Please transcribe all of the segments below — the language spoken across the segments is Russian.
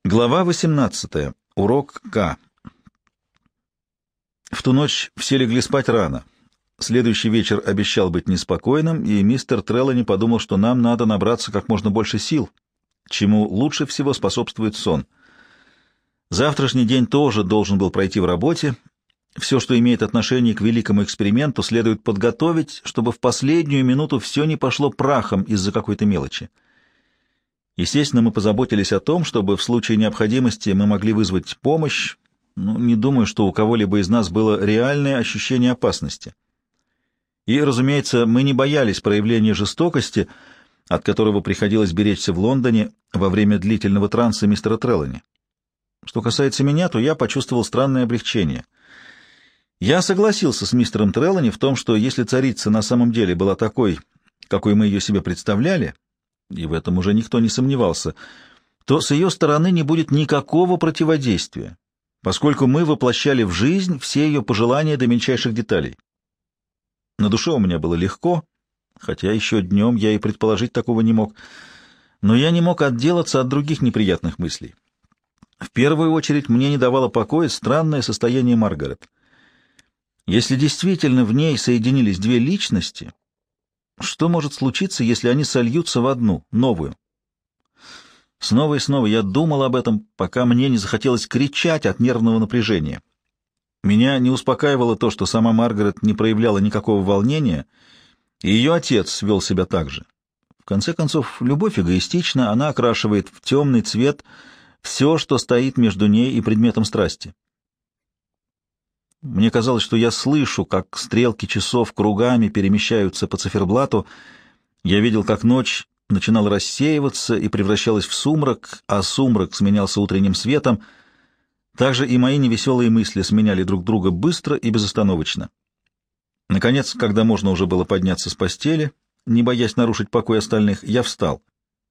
Глава 18. Урок К. В ту ночь все легли спать рано. Следующий вечер обещал быть неспокойным, и мистер Треллани подумал, что нам надо набраться как можно больше сил, чему лучше всего способствует сон. Завтрашний день тоже должен был пройти в работе. Все, что имеет отношение к великому эксперименту, следует подготовить, чтобы в последнюю минуту все не пошло прахом из-за какой-то мелочи. Естественно, мы позаботились о том, чтобы в случае необходимости мы могли вызвать помощь, но не думаю, что у кого-либо из нас было реальное ощущение опасности. И, разумеется, мы не боялись проявления жестокости, от которого приходилось беречься в Лондоне во время длительного транса мистера Треллани. Что касается меня, то я почувствовал странное облегчение. Я согласился с мистером Треллани в том, что если царица на самом деле была такой, какой мы ее себе представляли, и в этом уже никто не сомневался, то с ее стороны не будет никакого противодействия, поскольку мы воплощали в жизнь все ее пожелания до мельчайших деталей. На душе у меня было легко, хотя еще днем я и предположить такого не мог, но я не мог отделаться от других неприятных мыслей. В первую очередь мне не давало покоя странное состояние Маргарет. Если действительно в ней соединились две личности, что может случиться, если они сольются в одну, новую? Снова и снова я думал об этом, пока мне не захотелось кричать от нервного напряжения. Меня не успокаивало то, что сама Маргарет не проявляла никакого волнения, и ее отец вел себя так же. В конце концов, любовь эгоистична, она окрашивает в темный цвет все, что стоит между ней и предметом страсти. Мне казалось, что я слышу, как стрелки часов кругами перемещаются по циферблату. Я видел, как ночь начинала рассеиваться и превращалась в сумрак, а сумрак сменялся утренним светом. Также и мои невеселые мысли сменяли друг друга быстро и безостановочно. Наконец, когда можно уже было подняться с постели, не боясь нарушить покой остальных, я встал.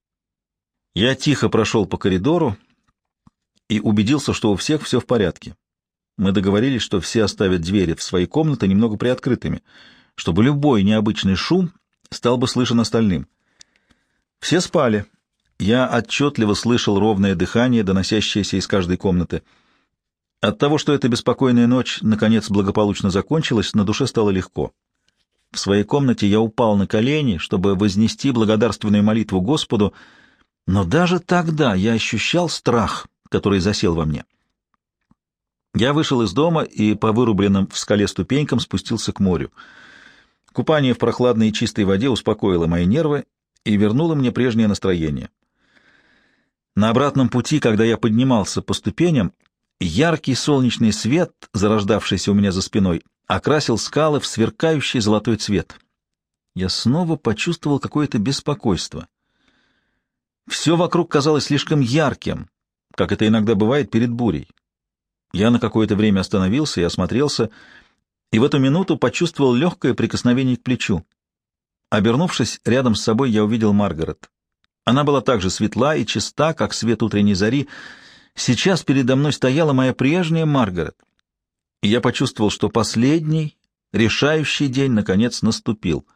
Я тихо прошел по коридору и убедился, что у всех все в порядке. Мы договорились, что все оставят двери в свои комнаты немного приоткрытыми, чтобы любой необычный шум стал бы слышен остальным. Все спали. Я отчетливо слышал ровное дыхание, доносящееся из каждой комнаты. От того, что эта беспокойная ночь наконец благополучно закончилась, на душе стало легко. В своей комнате я упал на колени, чтобы вознести благодарственную молитву Господу, но даже тогда я ощущал страх, который засел во мне. Я вышел из дома и по вырубленным в скале ступенькам спустился к морю. Купание в прохладной и чистой воде успокоило мои нервы и вернуло мне прежнее настроение. На обратном пути, когда я поднимался по ступеням, яркий солнечный свет, зарождавшийся у меня за спиной, окрасил скалы в сверкающий золотой цвет. Я снова почувствовал какое-то беспокойство. Все вокруг казалось слишком ярким, как это иногда бывает перед бурей. Я на какое-то время остановился и осмотрелся, и в эту минуту почувствовал легкое прикосновение к плечу. Обернувшись, рядом с собой я увидел Маргарет. Она была так же светла и чиста, как свет утренней зари. Сейчас передо мной стояла моя прежняя Маргарет, и я почувствовал, что последний, решающий день наконец наступил.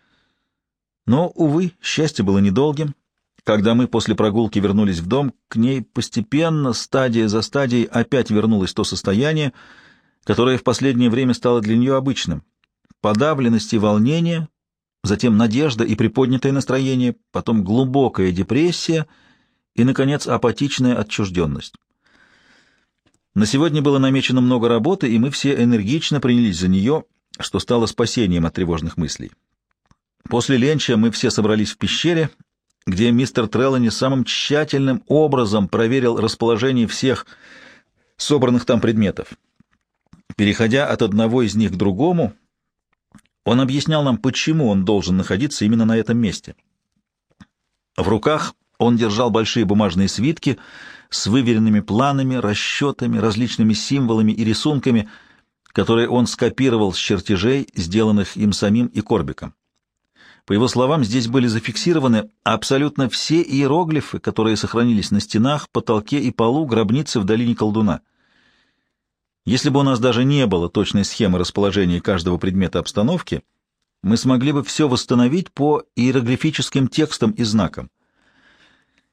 Но, увы, счастье было недолгим. Когда мы после прогулки вернулись в дом, к ней постепенно, стадия за стадией, опять вернулось то состояние, которое в последнее время стало для нее обычным. Подавленность и волнение, затем надежда и приподнятое настроение, потом глубокая депрессия и, наконец, апатичная отчужденность. На сегодня было намечено много работы, и мы все энергично принялись за нее, что стало спасением от тревожных мыслей. После ленча мы все собрались в пещере, где мистер Треллани самым тщательным образом проверил расположение всех собранных там предметов. Переходя от одного из них к другому, он объяснял нам, почему он должен находиться именно на этом месте. В руках он держал большие бумажные свитки с выверенными планами, расчетами, различными символами и рисунками, которые он скопировал с чертежей, сделанных им самим и Корбиком. По его словам, здесь были зафиксированы абсолютно все иероглифы, которые сохранились на стенах, потолке и полу гробницы в долине колдуна. Если бы у нас даже не было точной схемы расположения каждого предмета обстановки, мы смогли бы все восстановить по иероглифическим текстам и знакам.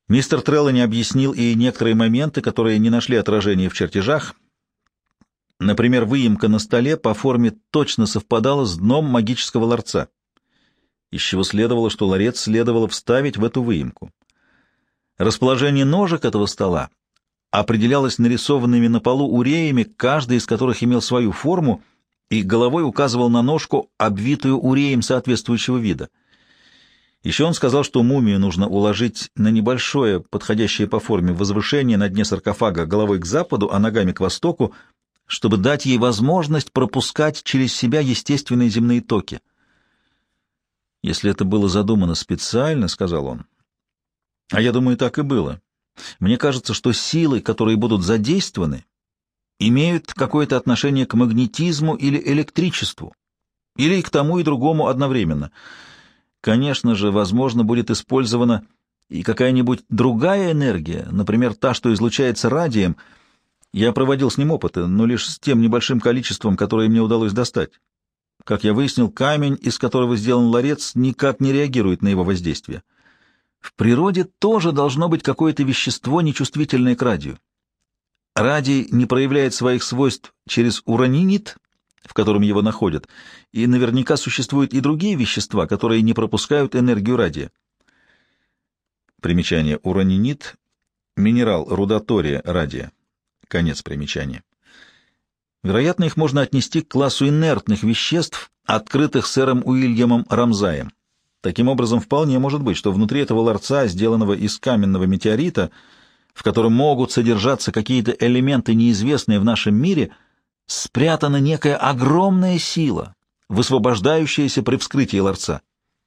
Мистер Треллани объяснил и некоторые моменты, которые не нашли отражения в чертежах. Например, выемка на столе по форме точно совпадала с дном магического ларца, из чего следовало, что ларец следовало вставить в эту выемку. Расположение ножек этого стола определялось нарисованными на полу уреями, каждый из которых имел свою форму, и головой указывал на ножку, обвитую уреем соответствующего вида. Еще он сказал, что мумию нужно уложить на небольшое, подходящее по форме возвышение на дне саркофага головой к западу, а ногами к востоку, чтобы дать ей возможность пропускать через себя естественные земные токи. «Если это было задумано специально, — сказал он, — а я думаю, так и было, мне кажется, что силы, которые будут задействованы, имеют какое-то отношение к магнетизму или электричеству, или и к тому и другому одновременно. Конечно же, возможно, будет использована и какая-нибудь другая энергия, например, та, что излучается радием. Я проводил с ним опыты, но лишь с тем небольшим количеством, которое мне удалось достать. Как я выяснил, камень, из которого сделан ларец, никак не реагирует на его воздействие. В природе тоже должно быть какое-то вещество, нечувствительное к радию. Радий не проявляет своих свойств через уранинит, в котором его находят, и наверняка существуют и другие вещества, которые не пропускают энергию радия. Примечание: уранинит — минерал руда тория, конец примечания. Вероятно, их можно отнести к классу инертных веществ, открытых сэром Уильямом Рамзаем. Таким образом, вполне может быть, что внутри этого ларца, сделанного из каменного метеорита, в котором могут содержаться какие-то элементы, неизвестные в нашем мире, спрятана некая огромная сила, высвобождающаяся при вскрытии ларца.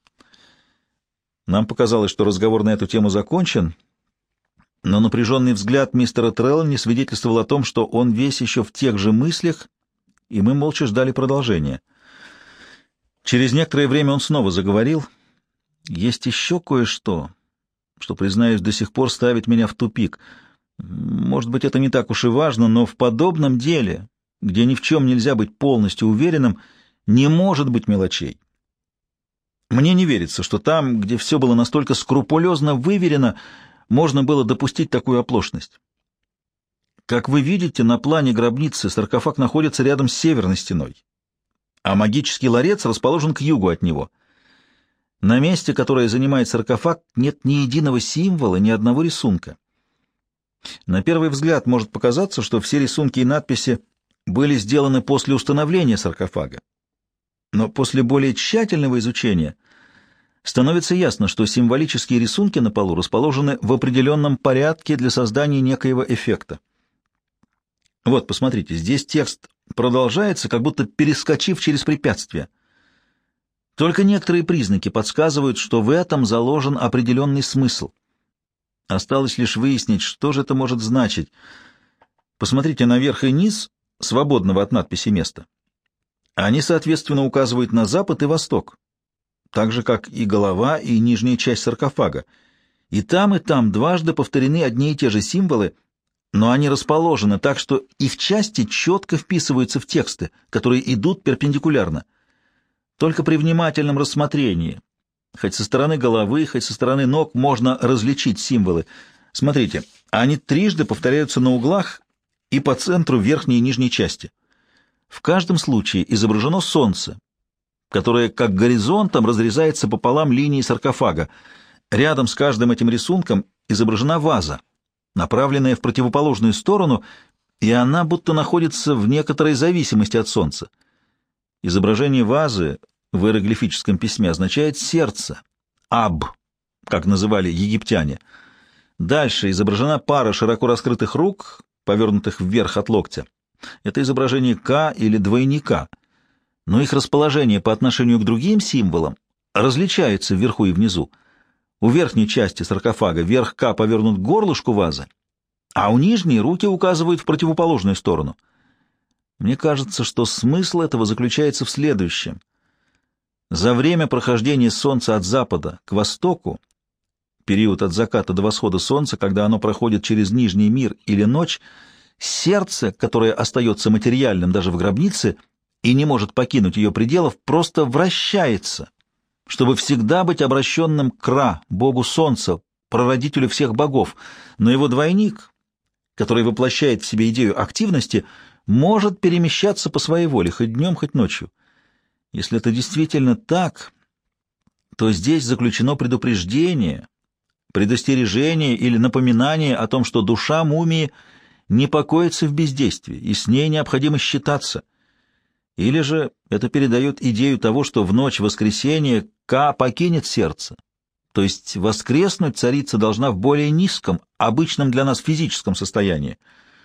Нам показалось, что разговор на эту тему закончен, но напряженный взгляд мистера Треллани свидетельствовал о том, что он весь еще в тех же мыслях, и мы молча ждали продолжения. Через некоторое время он снова заговорил. «Есть еще кое-что, что, признаюсь, до сих пор ставит меня в тупик. Может быть, это не так уж и важно, но в подобном деле, где ни в чем нельзя быть полностью уверенным, не может быть мелочей. Мне не верится, что там, где все было настолько скрупулезно выверено, можно было допустить такую оплошность. Как вы видите, на плане гробницы саркофаг находится рядом с северной стеной, а магический ларец расположен к югу от него. На месте, которое занимает саркофаг, нет ни единого символа, ни одного рисунка. На первый взгляд может показаться, что все рисунки и надписи были сделаны после установления саркофага. Но после более тщательного изучения становится ясно, что символические рисунки на полу расположены в определенном порядке для создания некоего эффекта. Вот, посмотрите, здесь текст продолжается, как будто перескочив через препятствие. Только некоторые признаки подсказывают, что в этом заложен определенный смысл. Осталось лишь выяснить, что же это может значить. Посмотрите на верх и низ свободного от надписи места. Они, соответственно, указывают на запад и восток, так же, как и голова и нижняя часть саркофага. И там дважды повторены одни и те же символы, но они расположены так, что их части четко вписываются в тексты, которые идут перпендикулярно. Только при внимательном рассмотрении, хоть со стороны головы, хоть со стороны ног, можно различить символы. Смотрите, они трижды повторяются на углах и по центру верхней и нижней части. В каждом случае изображено солнце, которое как горизонтом разрезается пополам линии саркофага. Рядом с каждым этим рисунком изображена ваза, направленная в противоположную сторону, и она будто находится в некоторой зависимости от солнца. Изображение вазы в иероглифическом письме означает «сердце», «аб», как называли египтяне. Дальше изображена пара широко раскрытых рук, повернутых вверх от локтя. Это изображение К или двойника, но их расположение по отношению к другим символам различается вверху и внизу. У верхней части саркофага верх К повернут к горлышку вазы, а у нижней руки указывают в противоположную сторону. Мне кажется, что смысл этого заключается в следующем. За время прохождения Солнца от запада к востоку, период от заката до восхода Солнца, когда оно проходит через Нижний мир или ночь, сердце, которое остается материальным даже в гробнице и не может покинуть ее пределов, просто вращается, чтобы всегда быть обращенным к Ра, богу Солнца, прародителю всех богов, но его двойник, который воплощает в себе идею активности, может перемещаться по своей воле, хоть днем, хоть ночью. Если это действительно так, то здесь заключено предупреждение, предостережение или напоминание о том, что душа мумии не покоится в бездействии, и с ней необходимо считаться. Или же это передает идею того, что в ночь воскресения Ка покинет сердце, то есть воскреснуть царица должна в более низком, обычном для нас физическом состоянии.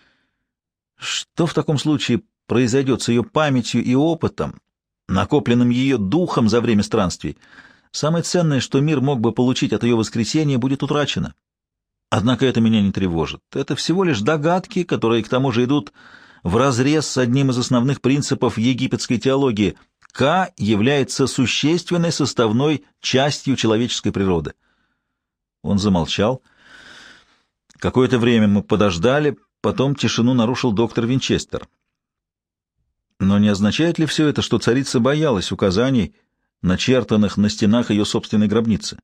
Что в таком случае произойдет с ее памятью и опытом, накопленным ее духом за время странствий? Самое ценное, что мир мог бы получить от ее воскресения, будет утрачено. Однако это меня не тревожит. Это всего лишь догадки, которые к тому же идут вразрез с одним из основных принципов египетской теологии. Ка является существенной составной частью человеческой природы. Он замолчал. Какое-то время мы подождали, потом тишину нарушил доктор Винчестер. Но не означает ли все это, что царица боялась указаний, начертанных на стенах ее собственной гробницы?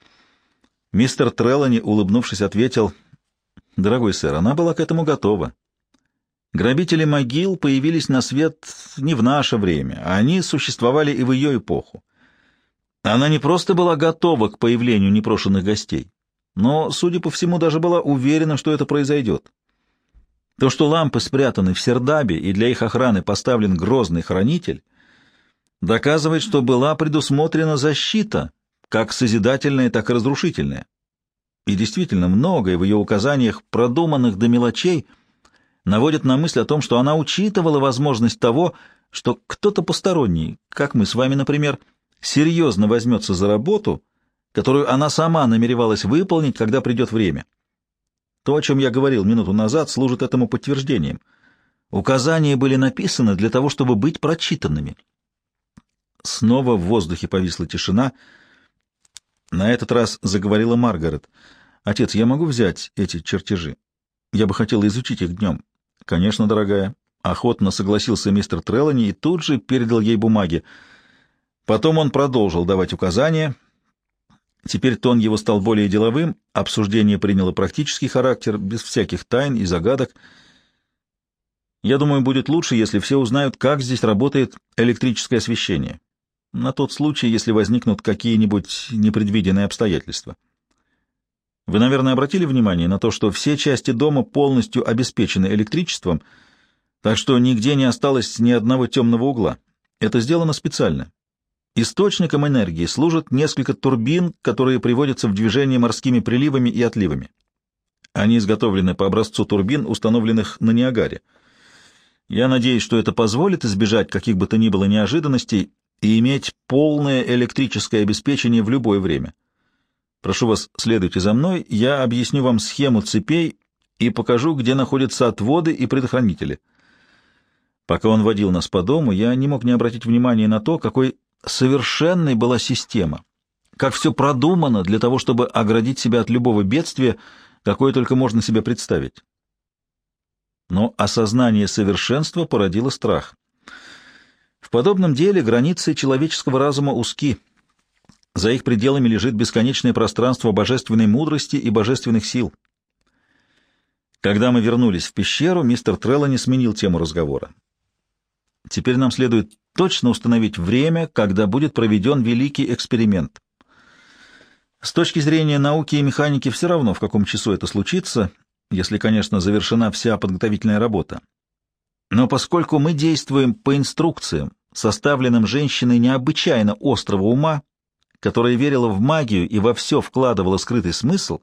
Мистер Треллани, улыбнувшись, ответил: «Дорогой сэр, она была к этому готова. Грабители могил появились на свет не в наше время, а они существовали и в ее эпоху. Она не просто была готова к появлению непрошенных гостей, но, судя по всему, даже была уверена, что это произойдет. То, что лампы спрятаны в Сердабе и для их охраны поставлен грозный хранитель, доказывает, что была предусмотрена защита, как созидательная, так и разрушительная. И действительно, многое в ее указаниях, продуманных до мелочей, наводит на мысль о том, что она учитывала возможность того, что кто-то посторонний, как мы с вами, например, серьезно возьмется за работу, которую она сама намеревалась выполнить, когда придет время. То, о чем я говорил минуту назад, служит этому подтверждением. Указания были написаны для того, чтобы быть прочитанными». Снова в воздухе повисла тишина. На этот раз заговорила Маргарет. «Отец, я могу взять эти чертежи? Я бы хотела изучить их днем». «Конечно, дорогая». Охотно согласился мистер Треллани и тут же передал ей бумаги. Потом он продолжил давать указания. Теперь тон его стал более деловым, обсуждение приняло практический характер, без всяких тайн и загадок. «Я думаю, будет лучше, если все узнают, как здесь работает электрическое освещение, на тот случай, если возникнут какие-нибудь непредвиденные обстоятельства. Вы, наверное, обратили внимание на то, что все части дома полностью обеспечены электричеством, так что нигде не осталось ни одного темного угла. Это сделано специально. Источником энергии служат несколько турбин, которые приводятся в движение морскими приливами и отливами. Они изготовлены по образцу турбин, установленных на Ниагаре. Я надеюсь, что это позволит избежать каких бы то ни было неожиданностей и иметь полное электрическое обеспечение в любое время. Прошу вас, следуйте за мной, я объясню вам схему цепей и покажу, где находятся отводы и предохранители». Пока он водил нас по дому, я не мог не обратить внимания на то, какой совершенной была система, как все продумано для того, чтобы оградить себя от любого бедствия, какое только можно себе представить. Но осознание совершенства породило страх. В подобном деле границы человеческого разума узки. За их пределами лежит бесконечное пространство божественной мудрости и божественных сил. Когда мы вернулись в пещеру, мистер Треллани сменил тему разговора. «Теперь нам следует точно установить время, когда будет проведен великий эксперимент. С точки зрения науки и механики все равно, в каком часу это случится, если, конечно, завершена вся подготовительная работа. Но поскольку мы действуем по инструкциям, составленным женщиной необычайно острого ума, которая верила в магию и во все вкладывала скрытый смысл,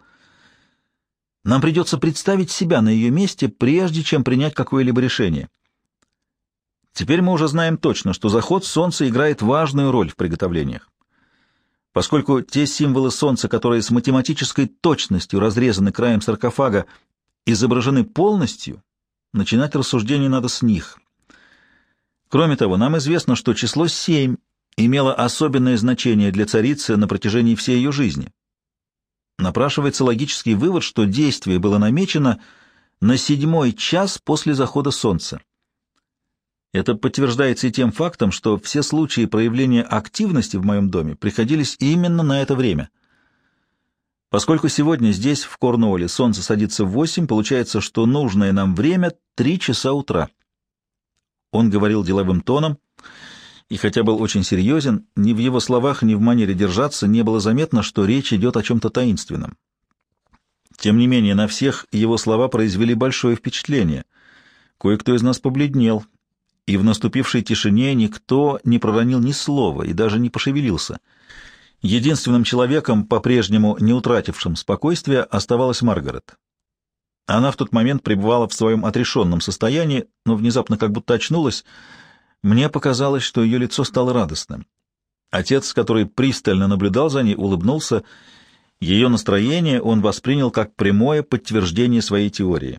нам придется представить себя на ее месте, прежде чем принять какое-либо решение. Теперь мы уже знаем точно, что заход солнца играет важную роль в приготовлениях. Поскольку те символы солнца, которые с математической точностью разрезаны краем саркофага, изображены полностью, начинать рассуждение надо с них. Кроме того, нам известно, что число 7 имело особенное значение для царицы на протяжении всей ее жизни. Напрашивается логический вывод, что действие было намечено на 7-й час после захода солнца. Это подтверждается и тем фактом, что все случаи проявления активности в моем доме приходились именно на это время. Поскольку сегодня здесь, в Корнуолле, солнце садится в 8, получается, что нужное нам время — 3 часа утра. Он говорил деловым тоном, и хотя был очень серьезен, ни в его словах, ни в манере держаться не было заметно, что речь идет о чем-то таинственном. Тем не менее, на всех его слова произвели большое впечатление. Кое-кто из нас побледнел, и в наступившей тишине никто не проронил ни слова и даже не пошевелился. Единственным человеком, по-прежнему не утратившим спокойствия, оставалась Маргарет. Она в тот момент пребывала в своем отрешенном состоянии, но внезапно как будто очнулась. Мне показалось, что ее лицо стало радостным. Отец, который пристально наблюдал за ней, улыбнулся. Ее настроение он воспринял как прямое подтверждение своей теории.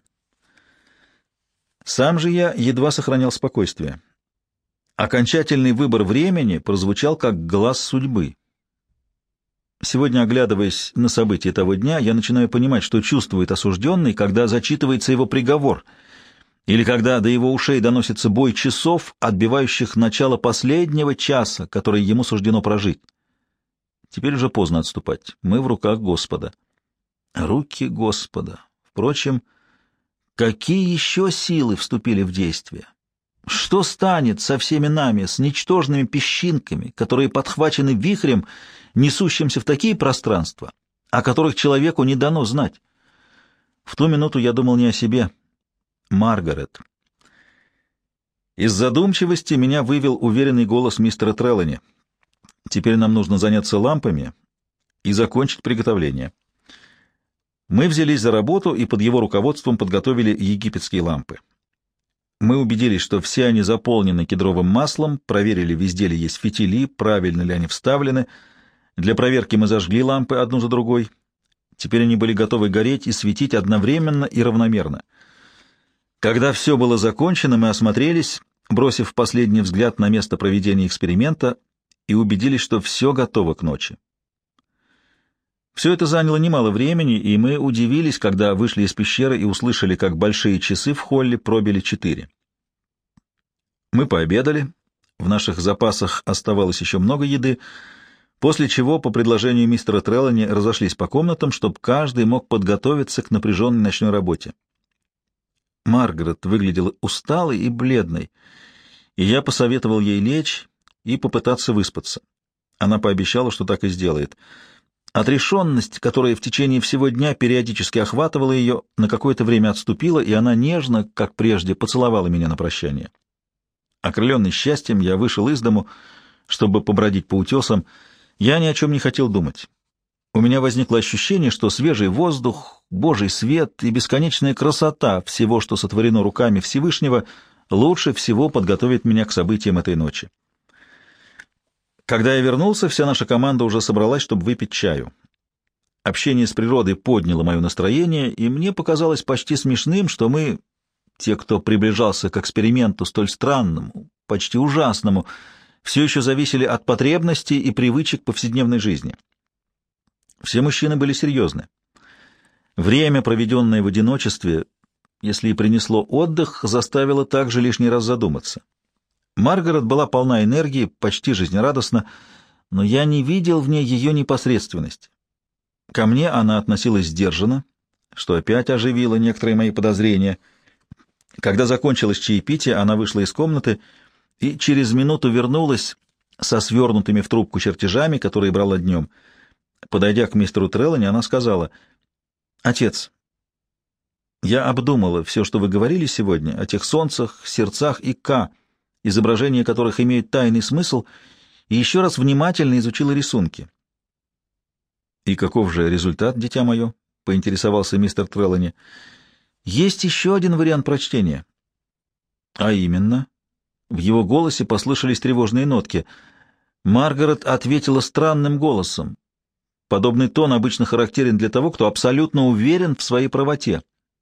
Сам же я едва сохранял спокойствие. Окончательный выбор времени прозвучал как глас судьбы. Сегодня, оглядываясь на события того дня, я начинаю понимать, что чувствует осужденный, когда зачитывается его приговор, или когда до его ушей доносится бой часов, отбивающих начало последнего часа, который ему суждено прожить. Теперь уже поздно отступать. Мы в руках Господа. Руки Господа. Впрочем, какие еще силы вступили в действие? Что станет со всеми нами, с ничтожными песчинками, которые подхвачены вихрем, несущимся в такие пространства, о которых человеку не дано знать? В ту минуту я думал не о себе. Маргарет. Из задумчивости меня вывел уверенный голос мистера Трелани. Теперь нам нужно заняться лампами и закончить приготовление. Мы взялись за работу и под его руководством подготовили египетские лампы. Мы убедились, что все они заполнены кедровым маслом, проверили, везде ли есть фитили, правильно ли они вставлены. Для проверки мы зажгли лампы одну за другой. Теперь они были готовы гореть и светить одновременно и равномерно. Когда все было закончено, мы осмотрелись, бросив последний взгляд на место проведения эксперимента, и убедились, что все готово к ночи. Все это заняло немало времени, и мы удивились, когда вышли из пещеры и услышали, как большие часы в холле пробили 4. Мы пообедали, в наших запасах оставалось еще много еды, после чего, по предложению мистера Трелани, разошлись по комнатам, чтобы каждый мог подготовиться к напряженной ночной работе. Маргарет выглядела усталой и бледной, и я посоветовал ей лечь и попытаться выспаться. Она пообещала, что так и сделает. Отрешенность, которая в течение всего дня периодически охватывала ее, на какое-то время отступила, и она нежно, как прежде, поцеловала меня на прощание. Окрыленный счастьем, я вышел из дому, чтобы побродить по утесам. Я ни о чем не хотел думать. У меня возникло ощущение, что свежий воздух, Божий свет и бесконечная красота всего, что сотворено руками Всевышнего, лучше всего подготовит меня к событиям этой ночи. Когда я вернулся, вся наша команда уже собралась, чтобы выпить чаю. Общение с природой подняло мое настроение, и мне показалось почти смешным, что мы, те, кто приближался к эксперименту столь странному, почти ужасному, все еще зависели от потребностей и привычек повседневной жизни. Все мужчины были серьезны. Время, проведенное в одиночестве, если и принесло отдых, заставило также лишний раз задуматься. Маргарет была полна энергии, почти жизнерадостна, но я не видел в ней ее непосредственность. Ко мне она относилась сдержанно, что опять оживило некоторые мои подозрения. Когда закончилось чаепитие, она вышла из комнаты и через минуту вернулась со свернутыми в трубку чертежами, которые брала днем. Подойдя к мистеру Трелани, она сказала: «Отец, я обдумала все, что вы говорили сегодня, о тех солнцах, сердцах и К, изображения которых имеют тайный смысл, и еще раз внимательно изучила рисунки». «И каков же результат, дитя мое?» — поинтересовался мистер Трелани. «Есть еще один вариант прочтения». «А именно?» В его голосе послышались тревожные нотки. Маргарет ответила странным голосом. Подобный тон обычно характерен для того, кто абсолютно уверен в своей правоте.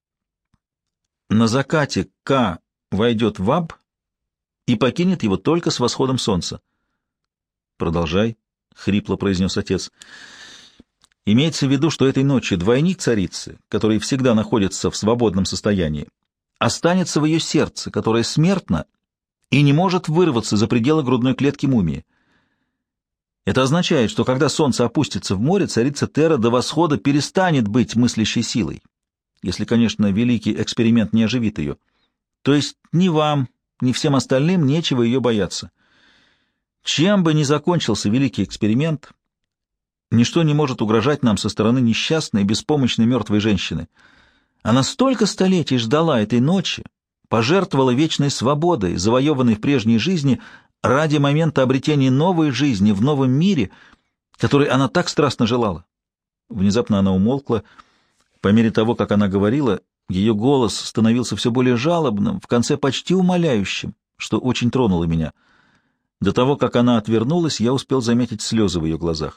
«На закате К войдет в Аб и покинет его только с восходом солнца». «Продолжай», — хрипло произнес отец. «Имеется в виду, что этой ночью двойник царицы, который всегда находится в свободном состоянии, останется в ее сердце, которое смертно и не может вырваться за пределы грудной клетки мумии. Это означает, что когда солнце опустится в море, царица Терра до восхода перестанет быть мыслящей силой, если, конечно, великий эксперимент не оживит ее. То есть ни вам, ни всем остальным нечего ее бояться. Чем бы ни закончился великий эксперимент, ничто не может угрожать нам со стороны несчастной, беспомощной мертвой женщины. Она столько столетий ждала этой ночи, пожертвовала вечной свободой, завоеванной в прежней жизни, ради момента обретения новой жизни в новом мире, который она так страстно желала. Внезапно она умолкла. По мере того, как она говорила, ее голос становился все более жалобным, в конце почти умоляющим, что очень тронуло меня. До того, как она отвернулась, я успел заметить слезы в ее глазах.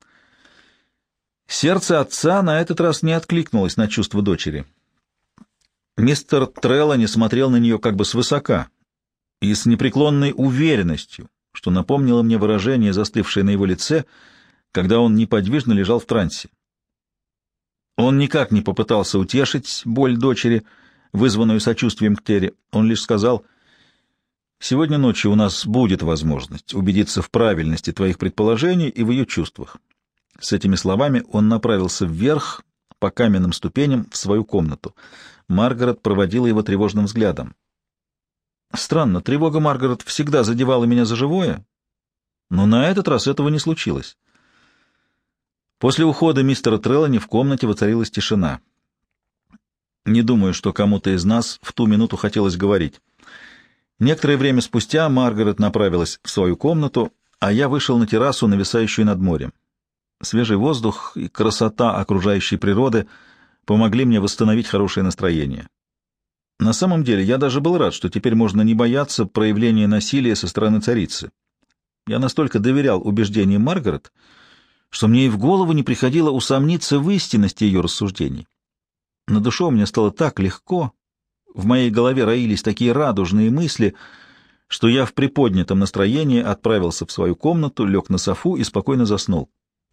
Сердце отца на этот раз не откликнулось на чувства дочери. Мистер Треллани смотрел на нее как бы свысока и с непреклонной уверенностью, что напомнило мне выражение, застывшее на его лице, когда он неподвижно лежал в трансе. Он никак не попытался утешить боль дочери, вызванную сочувствием к Терри. Он лишь сказал: «Сегодня ночью у нас будет возможность убедиться в правильности твоих предположений и в ее чувствах». С этими словами он направился вверх по каменным ступеням в свою комнату. Маргарет проводила его тревожным взглядом. Странно, тревога Маргарет всегда задевала меня за живое, но на этот раз этого не случилось. После ухода мистера Треллани в комнате воцарилась тишина. Не думаю, что кому-то из нас в ту минуту хотелось говорить. Некоторое время спустя Маргарет направилась в свою комнату, а я вышел на террасу, нависающую над морем. Свежий воздух и красота окружающей природы помогли мне восстановить хорошее настроение. На самом деле, я даже был рад, что теперь можно не бояться проявления насилия со стороны царицы. Я настолько доверял убеждениям Маргарет, что мне и в голову не приходило усомниться в истинности ее рассуждений. На душе у меня стало так легко, в моей голове роились такие радужные мысли, что я в приподнятом настроении отправился в свою комнату, лег на софу и спокойно заснул.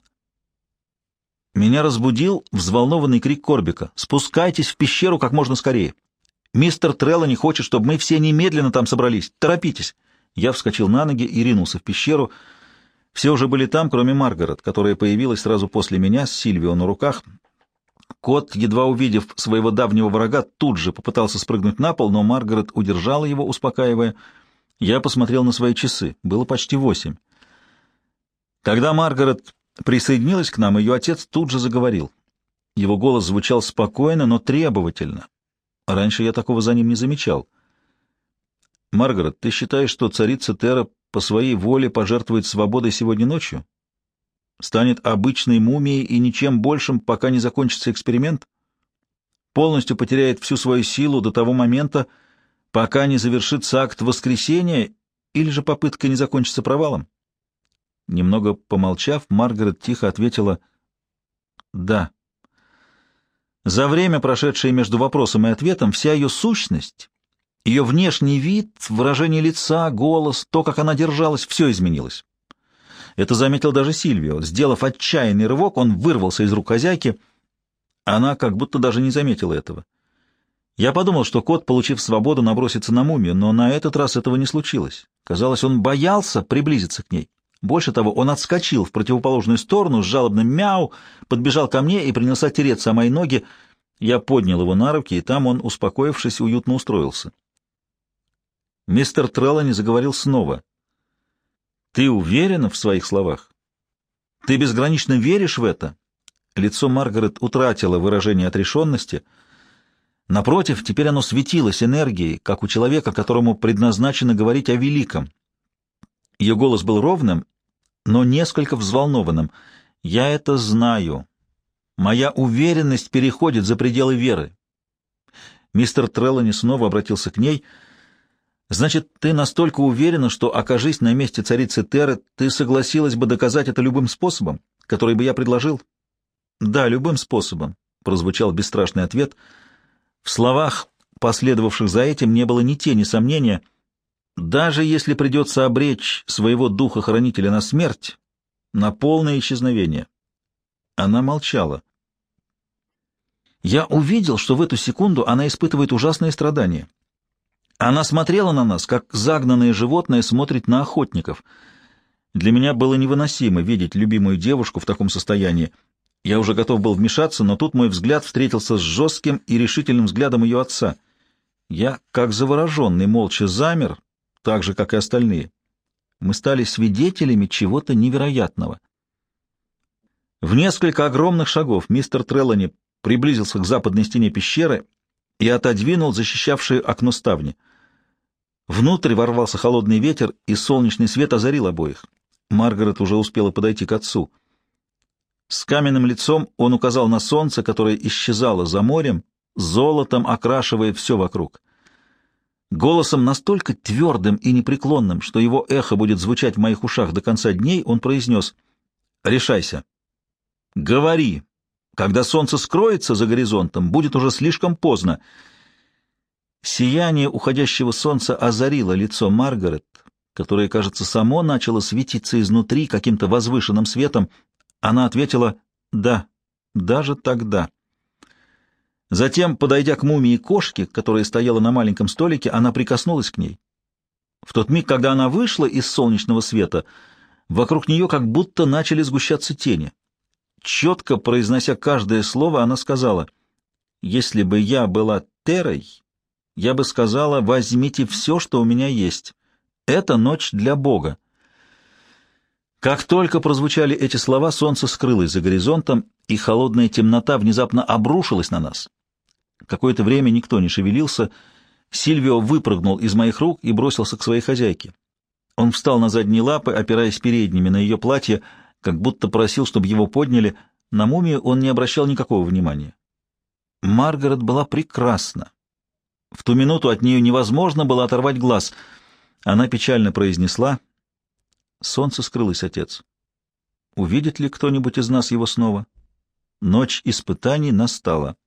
Меня разбудил взволнованный крик Корбика: «Спускайтесь в пещеру как можно скорее! Мистер Треллани хочет, чтобы мы все немедленно там собрались. Торопитесь!» Я вскочил на ноги и ринулся в пещеру. Все уже были там, кроме Маргарет, которая появилась сразу после меня с Сильвио на руках. Кот, едва увидев своего давнего врага, тут же попытался спрыгнуть на пол, но Маргарет удержала его, успокаивая. Я посмотрел на свои часы. Было почти 8. Когда Маргарет присоединилась к нам, ее отец тут же заговорил. Его голос звучал спокойно, но требовательно. Раньше я такого за ним не замечал. «Маргарет, ты считаешь, что царица Терра по своей воле пожертвует свободой сегодня ночью? Станет обычной мумией и ничем большим, пока не закончится эксперимент? Полностью потеряет всю свою силу до того момента, пока не завершится акт воскресения, или же попытка не закончится провалом?» Немного помолчав, Маргарет тихо ответила: «Да». За время, прошедшее между вопросом и ответом, вся ее сущность, ее внешний вид, выражение лица, голос, то, как она держалась, все изменилось. Это заметил даже Сильвио. Сделав отчаянный рывок, он вырвался из рук хозяйки. Она как будто даже не заметила этого. Я подумал, что кот, получив свободу, набросится на мумию, но на этот раз этого не случилось. Казалось, он боялся приблизиться к ней. Больше того, он отскочил в противоположную сторону с жалобным мяу, подбежал ко мне и принялся тереться о мои ноги. Я поднял его на руки, и там он, успокоившись, уютно устроился. Мистер Треллани заговорил снова. «Ты уверена в своих словах? Ты безгранично веришь в это?» Лицо Маргарет утратило выражение отрешенности. Напротив, теперь оно светилось энергией, как у человека, которому предназначено говорить о великом. Ее голос был ровным, но несколько взволнованным. «Я это знаю. Моя уверенность переходит за пределы веры». Мистер Треллани снова обратился к ней. «Значит, ты настолько уверена, что, окажись на месте царицы Терры, ты согласилась бы доказать это любым способом, который бы я предложил?» «Да, любым способом», — прозвучал бесстрашный ответ. В словах, последовавших за этим, не было ни тени сомнения. «Даже если придется обречь своего духа-хранителя на смерть, на полное исчезновение». Она молчала. Я увидел, что в эту секунду она испытывает ужасные страдания. Она смотрела на нас, как загнанное животное смотрит на охотников. Для меня было невыносимо видеть любимую девушку в таком состоянии. Я уже готов был вмешаться, но тут мой взгляд встретился с жестким и решительным взглядом ее отца. Я, как завороженный, молча замер, так же, как и остальные. Мы стали свидетелями чего-то невероятного. В несколько огромных шагов мистер Треллани приблизился к западной стене пещеры и отодвинул защищавшие окно ставни. Внутрь ворвался холодный ветер, и солнечный свет озарил обоих. Маргарет уже успела подойти к отцу. С каменным лицом он указал на солнце, которое исчезало за морем, золотом окрашивая все вокруг. Голосом настолько твердым и непреклонным, что его эхо будет звучать в моих ушах до конца дней, он произнес: «Решайся. Говори. Когда солнце скроется за горизонтом, будет уже слишком поздно». Сияние уходящего солнца озарило лицо Маргарет, которое, кажется, само начало светиться изнутри каким-то возвышенным светом. Она ответила: «Да, даже тогда». Затем, подойдя к мумии кошки, которая стояла на маленьком столике, она прикоснулась к ней. В тот миг, когда она вышла из солнечного света, вокруг нее как будто начали сгущаться тени. Четко произнося каждое слово, она сказала: «Если бы я была Терой, я бы сказала: возьмите все, что у меня есть. Это ночь для Бога». Как только прозвучали эти слова, солнце скрылось за горизонтом, и холодная темнота внезапно обрушилась на нас. Какое-то время никто не шевелился. Сильвио выпрыгнул из моих рук и бросился к своей хозяйке. Он встал на задние лапы, опираясь передними на ее платье, как будто просил, чтобы его подняли. На мумию он не обращал никакого внимания. Маргарет была прекрасна. В ту минуту от нее невозможно было оторвать глаз. Она печально произнесла: «Солнце скрылось, отец. Увидит ли кто-нибудь из нас его снова? Ночь испытаний настала».